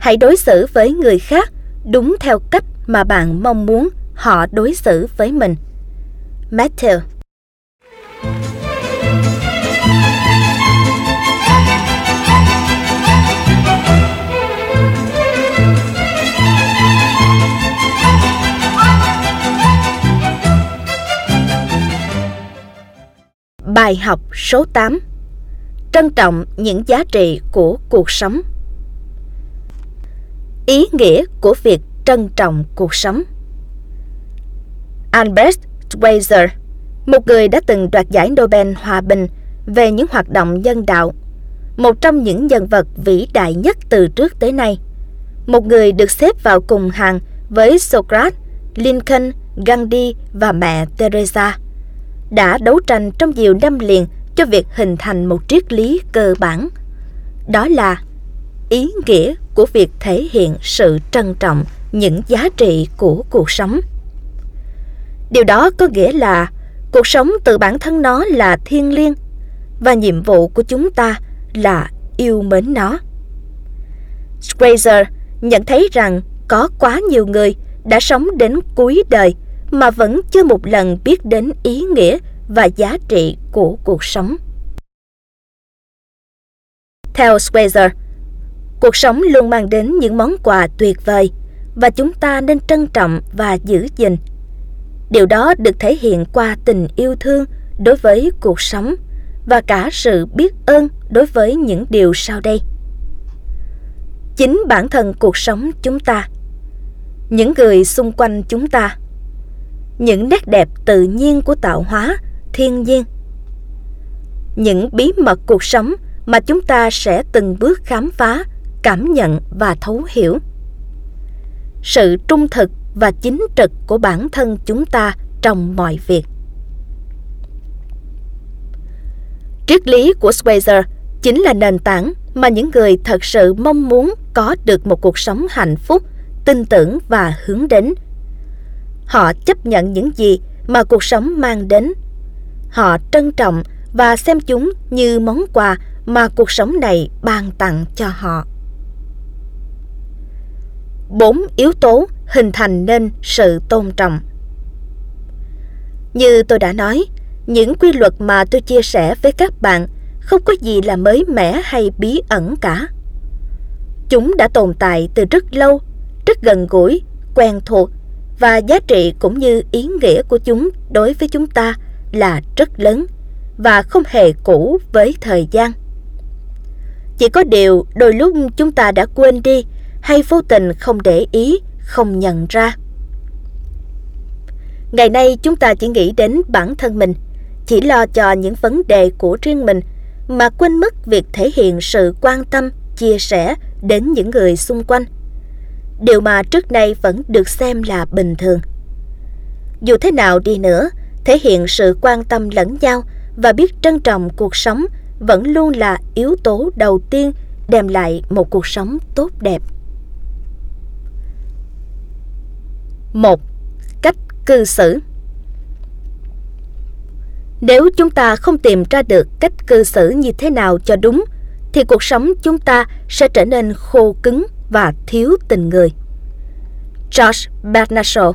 Hãy đối xử với người khác đúng theo cách mà bạn mong muốn họ đối xử với mình. Matthew. Bài học số 8. Trân trọng những giá trị của cuộc sống. Ý nghĩa của việc trân trọng cuộc sống. Albert Schweitzer, một người đã từng đoạt giải Nobel Hòa bình về những hoạt động nhân đạo, một trong những nhân vật vĩ đại nhất từ trước tới nay, một người được xếp vào cùng hàng với Socrates, Lincoln, Gandhi và mẹ Teresa, đã đấu tranh trong nhiều năm liền cho việc hình thành một triết lý cơ bản. Đó là ý nghĩa của việc thể hiện sự trân trọng những giá trị của cuộc sống. Điều đó có nghĩa là cuộc sống tự bản thân nó là thiêng liêng và nhiệm vụ của chúng ta là yêu mến nó. Schweitzer nhận thấy rằng có quá nhiều người đã sống đến cuối đời mà vẫn chưa một lần biết đến ý nghĩa và giá trị của cuộc sống. Theo Schweitzer, cuộc sống luôn mang đến những món quà tuyệt vời và chúng ta nên trân trọng và giữ gìn. Điều đó được thể hiện qua tình yêu thương đối với cuộc sống và cả sự biết ơn đối với những điều sau đây. Chính bản thân cuộc sống chúng ta, những người xung quanh chúng ta, những nét đẹp tự nhiên của tạo hóa, thiên nhiên, những bí mật cuộc sống mà chúng ta sẽ từng bước khám phá, cảm nhận và thấu hiểu. Sự trung thực và chính trực của bản thân chúng ta trong mọi việc. Triết lý của Schweitzer chính là nền tảng mà những người thật sự mong muốn có được một cuộc sống hạnh phúc, tin tưởng và hướng đến. Họ chấp nhận những gì mà cuộc sống mang đến. Họ trân trọng và xem chúng như món quà mà cuộc sống này ban tặng cho họ. 4 yếu tố hình thành nên sự tôn trọng. Như tôi đã nói, những quy luật mà tôi chia sẻ với các bạn không có gì là mới mẻ hay bí ẩn cả. Chúng đã tồn tại từ rất lâu, rất gần gũi, quen thuộc, và giá trị cũng như ý nghĩa của chúng đối với chúng ta là rất lớn và không hề cũ với thời gian. Chỉ có điều đôi lúc chúng ta đã quên đi hay vô tình không để ý, không nhận ra. Ngày nay chúng ta chỉ nghĩ đến bản thân mình, chỉ lo cho những vấn đề của riêng mình mà quên mất việc thể hiện sự quan tâm, chia sẻ đến những người xung quanh. Điều mà trước nay vẫn được xem là bình thường. Dù thế nào đi nữa, thể hiện sự quan tâm lẫn nhau và biết trân trọng cuộc sống vẫn luôn là yếu tố đầu tiên đem lại một cuộc sống tốt đẹp. 1. Cách cư xử. Nếu chúng ta không tìm ra được cách cư xử như thế nào cho đúng, thì cuộc sống chúng ta sẽ trở nên khô cứng và thiếu tình người. George Bernard Shaw.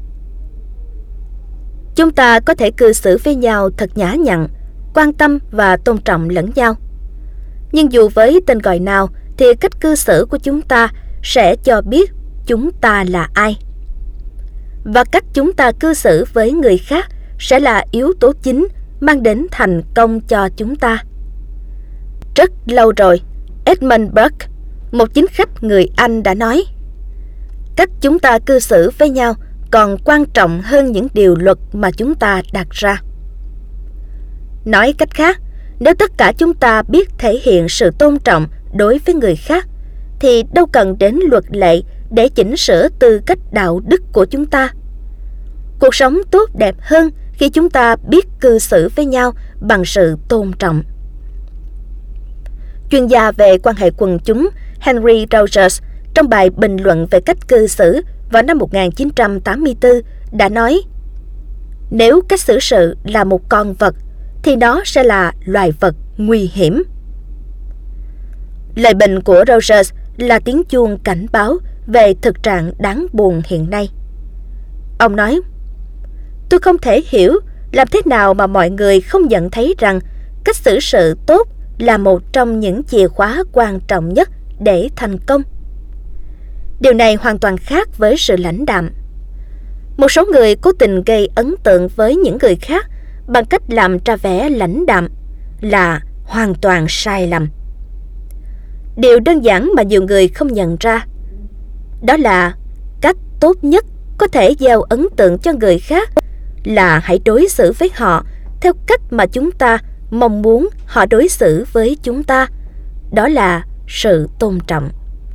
Chúng ta có thể cư xử với nhau thật nhã nhặn, quan tâm và tôn trọng lẫn nhau. Nhưng dù với tên gọi nào thì cách cư xử của chúng ta sẽ cho biết chúng ta là ai. Và cách chúng ta cư xử với người khác sẽ là yếu tố chính mang đến thành công cho chúng ta. Rất lâu rồi, Edmund Burke, một chính khách người Anh đã nói, cách chúng ta cư xử với nhau còn quan trọng hơn những điều luật mà chúng ta đặt ra. Nói cách khác, nếu tất cả chúng ta biết thể hiện sự tôn trọng đối với người khác, thì đâu cần đến luật lệ để chỉnh sửa tư cách đạo đức của chúng ta. Cuộc sống tốt đẹp hơn khi chúng ta biết cư xử với nhau bằng sự tôn trọng. Chuyên gia về quan hệ quần chúng Henry Rogers trong bài bình luận về cách cư xử vào năm 1984 đã nói, nếu cách xử sự là một con vật thì nó sẽ là loài vật nguy hiểm. Lời bình của Rogers là tiếng chuông cảnh báo về thực trạng đáng buồn hiện nay. Ông nói, tôi không thể hiểu làm thế nào mà mọi người không nhận thấy rằng cách xử sự tốt là một trong những chìa khóa quan trọng nhất để thành công. Điều này hoàn toàn khác với sự lãnh đạm. Một số người cố tình gây ấn tượng với những người khác bằng cách làm ra vẻ lãnh đạm là hoàn toàn sai lầm. Điều đơn giản mà nhiều người không nhận ra đó là cách tốt nhất có thể gieo ấn tượng cho người khác là hãy đối xử với họ theo cách mà chúng ta mong muốn họ đối xử với chúng ta. Đó là sự tôn trọng.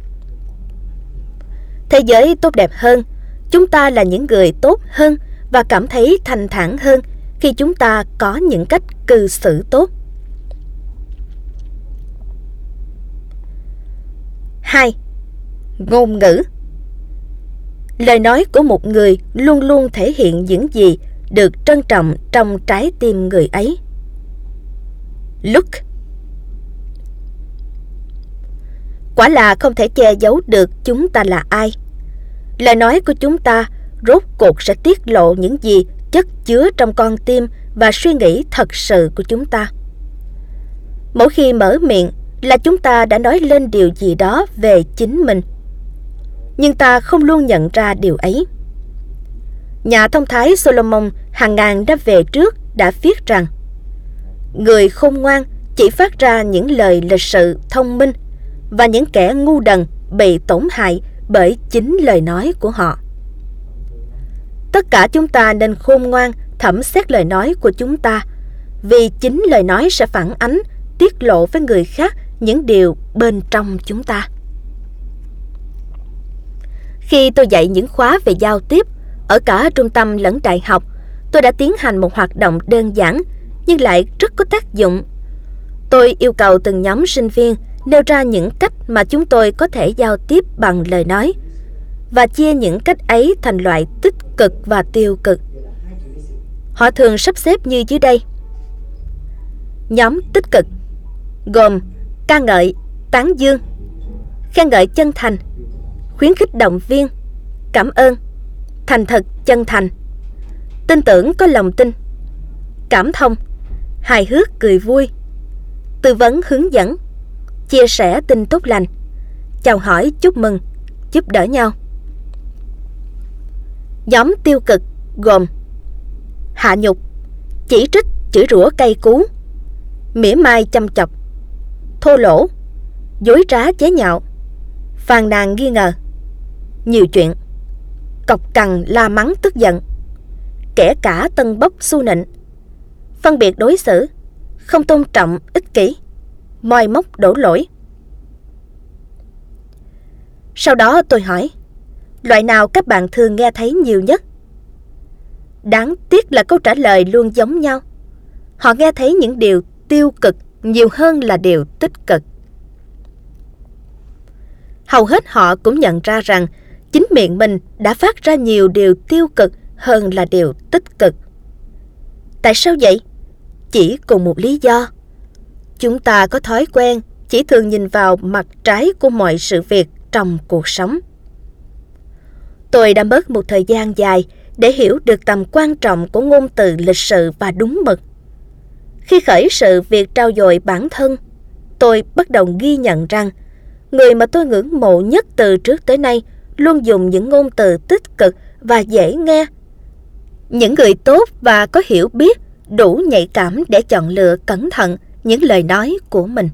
Thế giới tốt đẹp hơn, chúng ta là những người tốt hơn và cảm thấy thanh thản hơn khi chúng ta có những cách cư xử tốt. 2. Ngôn ngữ. Lời nói của một người luôn luôn thể hiện những gì được trân trọng trong trái tim người ấy. Look. Quả là không thể che giấu được chúng ta là ai. Lời nói của chúng ta rốt cuộc sẽ tiết lộ những gì chất chứa trong con tim và suy nghĩ thật sự của chúng ta. Mỗi khi mở miệng là chúng ta đã nói lên điều gì đó về chính mình, nhưng ta không luôn nhận ra điều ấy. Nhà thông thái Solomon hàng ngàn năm về trước đã viết rằng người khôn ngoan chỉ phát ra những lời lịch sự thông minh, và những kẻ ngu đần bị tổn hại bởi chính lời nói của họ. Tất cả chúng ta nên khôn ngoan thẩm xét lời nói của chúng ta, vì chính lời nói sẽ phản ánh, tiết lộ với người khác những điều bên trong chúng ta. Khi tôi dạy những khóa về giao tiếp ở cả trung tâm lẫn đại học, tôi đã tiến hành một hoạt động đơn giản nhưng lại rất có tác dụng. Tôi yêu cầu từng nhóm sinh viên nêu ra những cách mà chúng tôi có thể giao tiếp bằng lời nói và chia những cách ấy thành loại tích cực và tiêu cực. Họ thường sắp xếp như dưới đây. Nhóm tích cực gồm ca ngợi, tán dương, khen ngợi chân thành, khuyến khích động viên, cảm ơn, thành thật chân thành, tin tưởng có lòng tin, cảm thông, hài hước cười vui, tư vấn hướng dẫn, chia sẻ tin tốt lành, chào hỏi chúc mừng, giúp đỡ nhau. Nhóm tiêu cực gồm hạ nhục, chỉ trích chửi rủa cay cú, mỉa mai châm chọc, thô lỗ, dối trá chế nhạo, phàn nàn nghi ngờ, nhiều chuyện, cọc cằn la mắng tức giận, kẻ cả tân bốc xu nịnh, phân biệt đối xử, không tôn trọng, ích kỷ, moi móc đổ lỗi. Sau đó tôi hỏi, loại nào các bạn thường nghe thấy nhiều nhất? Đáng tiếc là câu trả lời luôn giống nhau. Họ nghe thấy những điều tiêu cực nhiều hơn là điều tích cực. Hầu hết họ cũng nhận ra rằng chính miệng mình đã phát ra nhiều điều tiêu cực hơn là điều tích cực. Tại sao vậy? Chỉ cùng một lý do. Chúng ta có thói quen chỉ thường nhìn vào mặt trái của mọi sự việc trong cuộc sống. Tôi đã mất một thời gian dài để hiểu được tầm quan trọng của ngôn từ lịch sự và đúng mực. Khi khởi sự việc trau dồi bản thân, tôi bắt đầu ghi nhận rằng người mà tôi ngưỡng mộ nhất từ trước tới nay luôn dùng những ngôn từ tích cực và dễ nghe. Những người tốt và có hiểu biết, đủ nhạy cảm để chọn lựa cẩn thận những lời nói của mình.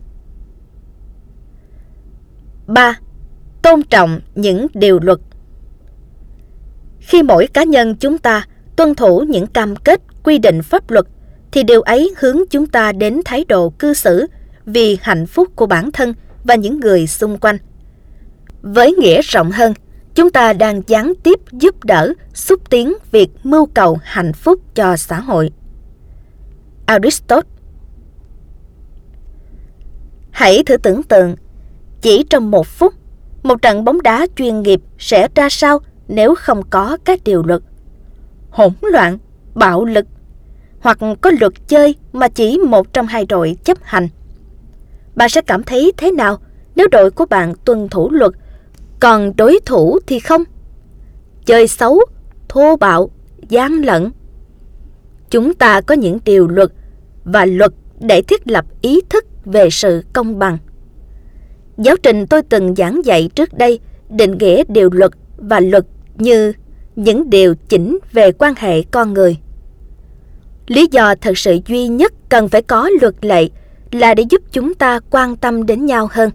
3. Tôn trọng những điều luật. Khi mỗi cá nhân chúng ta tuân thủ những cam kết quy định pháp luật, thì điều ấy hướng chúng ta đến thái độ cư xử vì hạnh phúc của bản thân và những người xung quanh. Với nghĩa rộng hơn, chúng ta đang gián tiếp giúp đỡ, xúc tiến việc mưu cầu hạnh phúc cho xã hội. Aristotle. Hãy thử tưởng tượng, chỉ trong 1 phút, một trận bóng đá chuyên nghiệp sẽ ra sao nếu không có các điều luật? Hỗn loạn, bạo lực, hoặc có luật chơi mà chỉ một trong 2 đội chấp hành. Bạn sẽ cảm thấy thế nào nếu đội của bạn tuân thủ luật, còn đối thủ thì không. Chơi xấu, thô bạo, gian lận. Chúng ta có những điều luật và luật để thiết lập ý thức về sự công bằng. Giáo trình tôi từng giảng dạy trước đây định nghĩa điều luật và luật như những điều chỉnh về quan hệ con người. Lý do thật sự duy nhất cần phải có luật lệ là để giúp chúng ta quan tâm đến nhau hơn.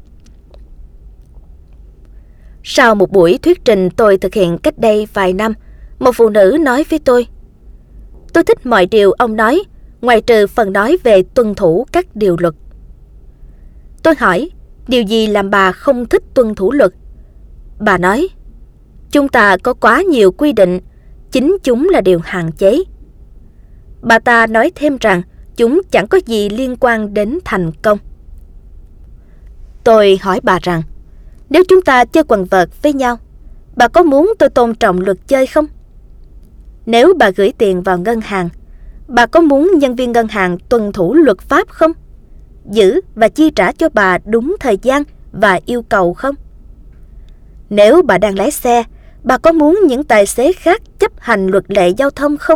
Sau một buổi thuyết trình tôi thực hiện cách đây vài năm, một phụ nữ nói với tôi thích mọi điều ông nói, ngoại trừ phần nói về tuân thủ các điều luật. Tôi hỏi, điều gì làm bà không thích tuân thủ luật? Bà nói, chúng ta có quá nhiều quy định, chính chúng là điều hạn chế. Bà ta nói thêm rằng chúng chẳng có gì liên quan đến thành công. Tôi hỏi bà rằng, nếu chúng ta chơi quần vợt với nhau, bà có muốn tôi tôn trọng luật chơi không? Nếu bà gửi tiền vào ngân hàng, bà có muốn nhân viên ngân hàng tuân thủ luật pháp không? Giữ và chi trả cho bà đúng thời gian và yêu cầu không? Nếu bà đang lái xe, bà có muốn những tài xế khác chấp hành luật lệ giao thông không?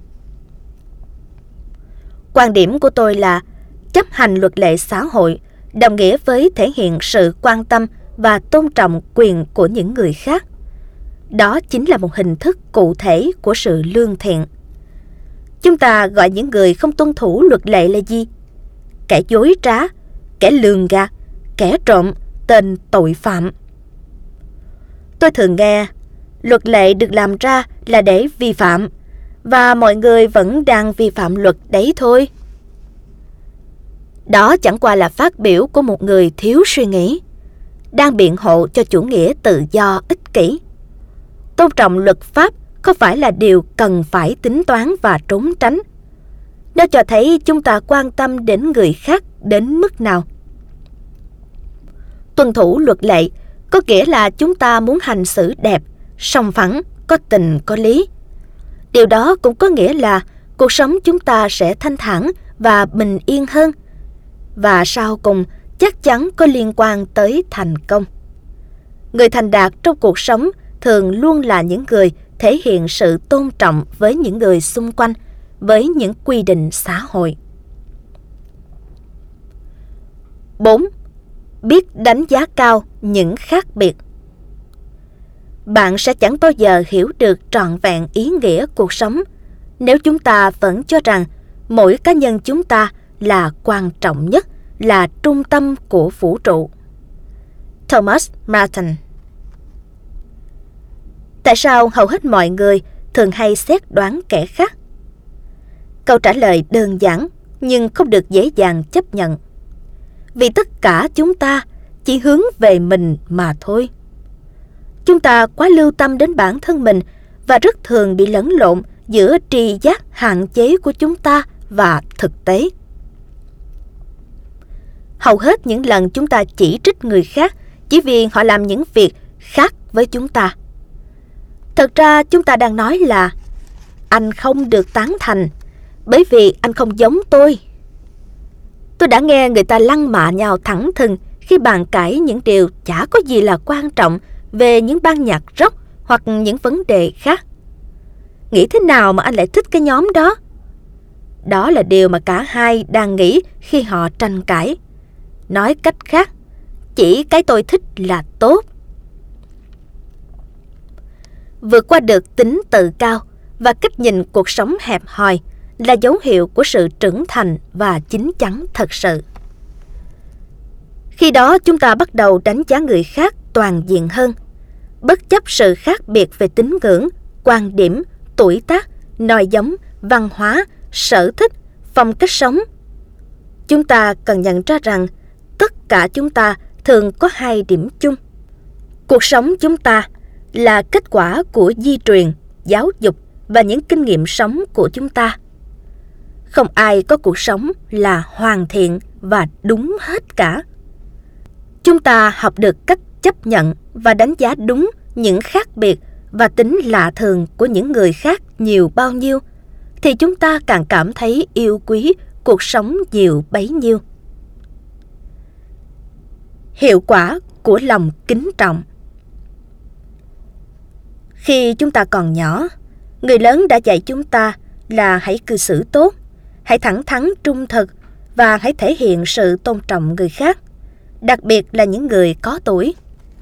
Quan điểm của tôi là chấp hành luật lệ xã hội đồng nghĩa với thể hiện sự quan tâm và tôn trọng quyền của những người khác. Đó chính là một hình thức cụ thể của sự lương thiện. Chúng ta gọi những người không tuân thủ luật lệ là gì? Kẻ dối trá, kẻ lường gạt, kẻ trộm, tên tội phạm. Tôi thường nghe, luật lệ được làm ra là để vi phạm, và mọi người vẫn đang vi phạm luật đấy thôi. Đó chẳng qua là phát biểu của một người thiếu suy nghĩ, đang biện hộ cho chủ nghĩa tự do ích kỷ. Tôn trọng luật pháp không phải là điều cần phải tính toán và trốn tránh. Nó cho thấy chúng ta quan tâm đến người khác đến mức nào. Tuân thủ luật lệ có nghĩa là chúng ta muốn hành xử đẹp, sòng phẳng, có tình có lý. Điều đó cũng có nghĩa là cuộc sống chúng ta sẽ thanh thản và bình yên hơn. Và sau cùng chắc chắn có liên quan tới thành công. Người thành đạt trong cuộc sống thường luôn là những người thể hiện sự tôn trọng với những người xung quanh, với những quy định xã hội. 4. Biết đánh giá cao những khác biệt. Bạn sẽ chẳng bao giờ hiểu được trọn vẹn ý nghĩa cuộc sống nếu chúng ta vẫn cho rằng mỗi cá nhân chúng ta là quan trọng nhất, là trung tâm của vũ trụ. Thomas Merton. Tại sao hầu hết mọi người thường hay xét đoán kẻ khác? Câu trả lời đơn giản nhưng không được dễ dàng chấp nhận. Vì tất cả chúng ta chỉ hướng về mình mà thôi. Chúng ta quá lưu tâm đến bản thân mình và rất thường bị lẫn lộn giữa tri giác hạn chế của chúng ta và thực tế. Hầu hết những lần chúng ta chỉ trích người khác chỉ vì họ làm những việc khác với chúng ta. Thật ra chúng ta đang nói là anh không được tán thành bởi vì anh không giống tôi. Tôi đã nghe người ta lăng mạ nhau thẳng thừng khi bàn cãi những điều chả có gì là quan trọng về những ban nhạc rock hoặc những vấn đề khác. Nghĩ thế nào mà anh lại thích cái nhóm đó? Đó là điều mà cả hai đang nghĩ khi họ tranh cãi. Nói cách khác, chỉ cái tôi thích là tốt. Vượt qua được tính tự cao và cách nhìn cuộc sống hẹp hòi là dấu hiệu của sự trưởng thành và chín chắn thật sự. Khi đó chúng ta bắt đầu đánh giá người khác toàn diện hơn, bất chấp sự khác biệt về tín ngưỡng, quan điểm, tuổi tác, nòi giống, văn hóa, sở thích, phong cách sống. Chúng ta cần nhận ra rằng tất cả chúng ta thường có hai điểm chung. Cuộc sống chúng ta là kết quả của di truyền, giáo dục và những kinh nghiệm sống của chúng ta. Không ai có cuộc sống là hoàn thiện và đúng hết cả. Chúng ta học được cách chấp nhận và đánh giá đúng những khác biệt và tính lạ thường của những người khác nhiều bao nhiêu, thì chúng ta càng cảm thấy yêu quý cuộc sống nhiều bấy nhiêu. Hiệu quả của lòng kính trọng. Khi chúng ta còn nhỏ, người lớn đã dạy chúng ta là hãy cư xử tốt, hãy thẳng thắn trung thực và hãy thể hiện sự tôn trọng người khác, đặc biệt là những người có tuổi.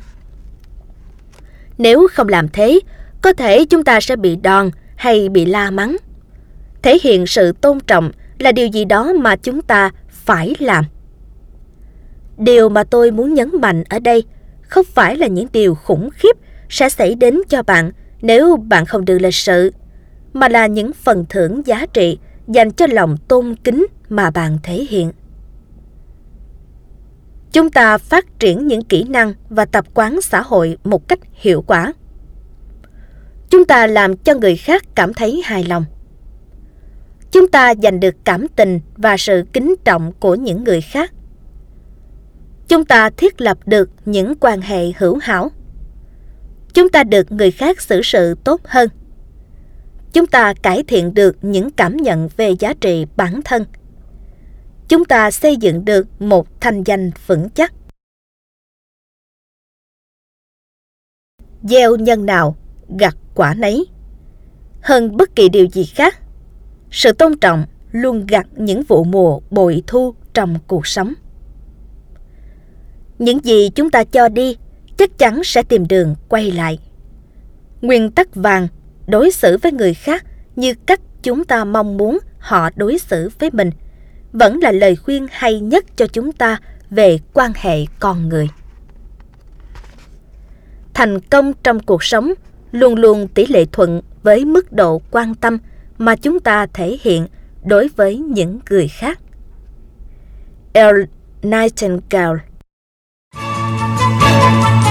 Nếu không làm thế, có thể chúng ta sẽ bị đòn hay bị la mắng. Thể hiện sự tôn trọng là điều gì đó mà chúng ta phải làm. Điều mà tôi muốn nhấn mạnh ở đây không phải là những điều khủng khiếp sẽ xảy đến cho bạn nếu bạn không được lịch sự, mà là những phần thưởng giá trị dành cho lòng tôn kính mà bạn thể hiện. Chúng ta phát triển những kỹ năng và tập quán xã hội một cách hiệu quả. Chúng ta làm cho người khác cảm thấy hài lòng. Chúng ta giành được cảm tình và sự kính trọng của những người khác. Chúng ta thiết lập được những quan hệ hữu hảo. Chúng ta được người khác xử sự tốt hơn. Chúng ta cải thiện được những cảm nhận về giá trị bản thân. Chúng ta xây dựng được một thanh danh vững chắc. Gieo nhân nào, gặt quả nấy. Hơn bất kỳ điều gì khác, sự tôn trọng luôn gặt những vụ mùa bội thu trong cuộc sống. Những gì chúng ta cho đi chắc chắn sẽ tìm đường quay lại. Nguyên tắc vàng: đối xử với người khác như cách chúng ta mong muốn họ đối xử với mình, vẫn là lời khuyên hay nhất cho chúng ta về quan hệ con người. Thành công trong cuộc sống luôn luôn tỷ lệ thuận với mức độ quan tâm mà chúng ta thể hiện đối với những người khác. Earl Nightingale.